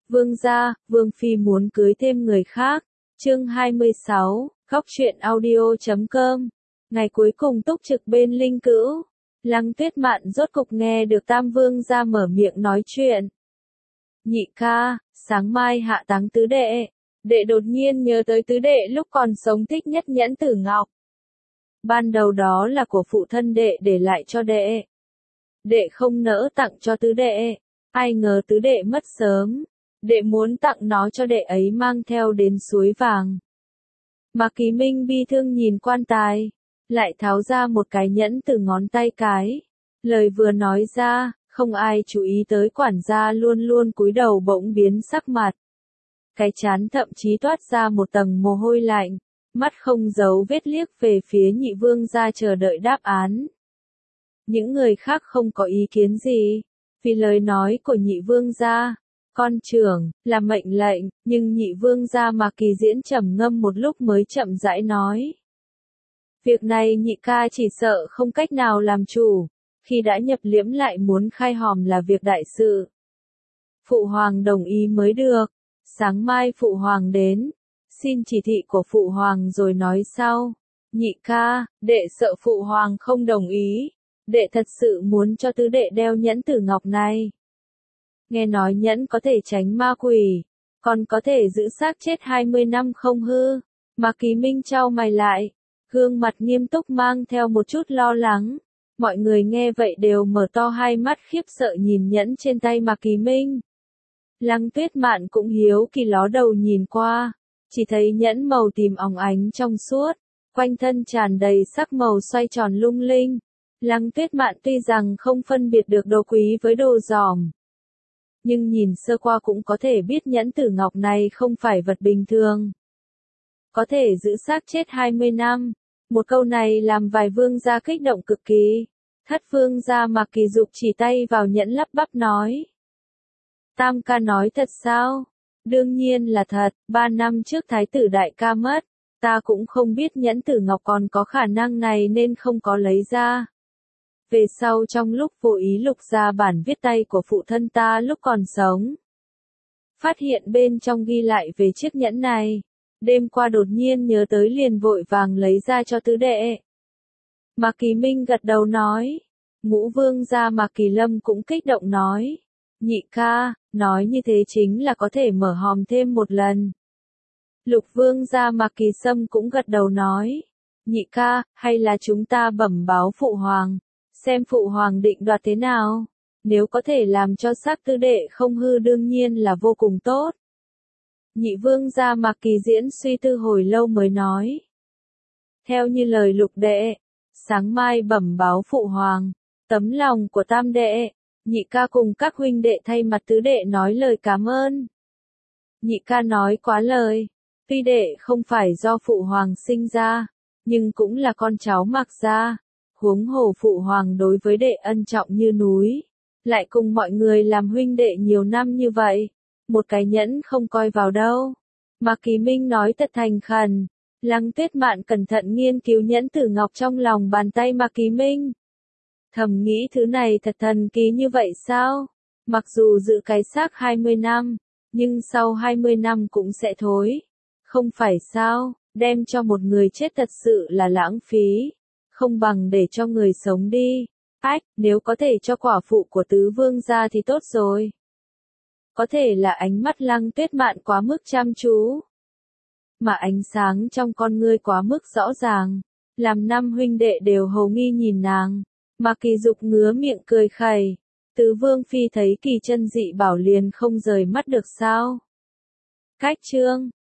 Vương gia, Vương Phi muốn cưới thêm người khác. Chương 26, Góc truyện audio.com. Ngày cuối cùng túc trực bên Linh Cữu, Lăng Tuyết Mạn rốt cục nghe được Tam Vương gia mở miệng nói chuyện. Nhị ca, sáng mai hạ táng tứ đệ. Đệ đột nhiên nhớ tới tứ đệ lúc còn sống thích nhất nhẫn tử ngọc. Ban đầu đó là của phụ thân đệ để lại cho đệ. Đệ không nỡ tặng cho tứ đệ. Ai ngờ tứ đệ mất sớm. Đệ muốn tặng nó cho đệ ấy mang theo đến suối vàng. Mạc Kỳ Minh bi thương nhìn quan tài, lại tháo ra một cái nhẫn từ ngón tay cái. Lời vừa nói ra, không ai chú ý tới quản gia luôn luôn cúi đầu bỗng biến sắc mặt. Cái trán thậm chí toát ra một tầng mồ hôi lạnh, mắt không giấu vết liếc về phía nhị vương gia chờ đợi đáp án. Những người khác không có ý kiến gì, vì lời nói của nhị vương gia. Con trưởng, là mệnh lệnh, nhưng nhị vương gia Mạc Kỳ Diễn trầm ngâm một lúc mới chậm rãi nói. Việc này nhị ca chỉ sợ không cách nào làm chủ, khi đã nhập liễm lại muốn khai hòm là việc đại sự. Phụ hoàng đồng ý mới được, sáng mai phụ hoàng đến, xin chỉ thị của phụ hoàng rồi nói sau. Nhị ca, đệ sợ phụ hoàng không đồng ý, đệ thật sự muốn cho tứ đệ đeo nhẫn tử ngọc này. Nghe nói nhẫn có thể tránh ma quỷ, còn có thể giữ xác chết 20 năm không hư. Mạc Kỳ Minh chau mày lại, gương mặt nghiêm túc mang theo một chút lo lắng. Mọi người nghe vậy đều mở to hai mắt khiếp sợ nhìn nhẫn trên tay Mạc Kỳ Minh. Lăng Tuyết Mạn cũng hiếu kỳ ló đầu nhìn qua, chỉ thấy nhẫn màu tím óng ánh trong suốt, quanh thân tràn đầy sắc màu xoay tròn lung linh. Lăng Tuyết Mạn tuy rằng không phân biệt được đồ quý với đồ giỏm, nhưng nhìn sơ qua cũng có thể biết nhẫn tử ngọc này không phải vật bình thường. Có thể giữ xác chết 20 năm. Một câu này làm vài vương gia kích động cực kỳ. Thất vương gia Mạc Kỳ Dục chỉ tay vào nhẫn lắp bắp nói. Tam ca nói thật sao? Đương nhiên là thật, 3 năm trước thái tử đại ca mất. Ta cũng không biết nhẫn tử ngọc còn có khả năng này nên không có lấy ra. Về sau trong lúc vô ý lục ra bản viết tay của phụ thân ta lúc còn sống. Phát hiện bên trong ghi lại về chiếc nhẫn này. Đêm qua đột nhiên nhớ tới liền vội vàng lấy ra cho tứ đệ. Mạc Kỳ Minh gật đầu nói. Ngũ vương gia Mạc Kỳ Lâm cũng kích động nói. Nhị ca, nói như thế chính là có thể mở hòm thêm một lần. Lục vương gia Mạc Kỳ Sâm cũng gật đầu nói. Nhị ca, hay là chúng ta bẩm báo phụ hoàng. Xem phụ hoàng định đoạt thế nào, nếu có thể làm cho xác tứ đệ không hư đương nhiên là vô cùng tốt. Nhị vương gia Mạc Kỳ Diễn suy tư hồi lâu mới nói. Theo như lời lục đệ, sáng mai bẩm báo phụ hoàng, tấm lòng của tam đệ, nhị ca cùng các huynh đệ thay mặt tứ đệ nói lời cảm ơn. Nhị ca nói quá lời, tuy đệ không phải do phụ hoàng sinh ra, nhưng cũng là con cháu Mạc gia. Huống hồ phụ hoàng đối với đệ ân trọng như núi, lại cùng mọi người làm huynh đệ nhiều năm như vậy, một cái nhẫn không coi vào đâu. Mạc Kỳ Minh nói thật thành khẩn. Lăng Tuyết Mạn cẩn thận nghiên cứu nhẫn tử ngọc trong lòng bàn tay Mạc Kỳ Minh. Thầm nghĩ thứ này thật thần kỳ như vậy sao? Mặc dù giữ cái xác 20 năm, nhưng sau 20 năm cũng sẽ thối. Không phải sao, đem cho một người chết thật sự là lãng phí. Không bằng để cho người sống đi. Ách, nếu có thể cho quả phụ của tứ vương gia thì tốt rồi. Có thể là ánh mắt Lăng Tuyết Mạn quá mức chăm chú, mà ánh sáng trong con ngươi quá mức rõ ràng, làm năm huynh đệ đều hầu nghi nhìn nàng. Mạc Kỳ Dục ngứa miệng cười khẩy. Tứ vương phi thấy kỳ chân dị bảo liền không rời mắt được sao? Cách chương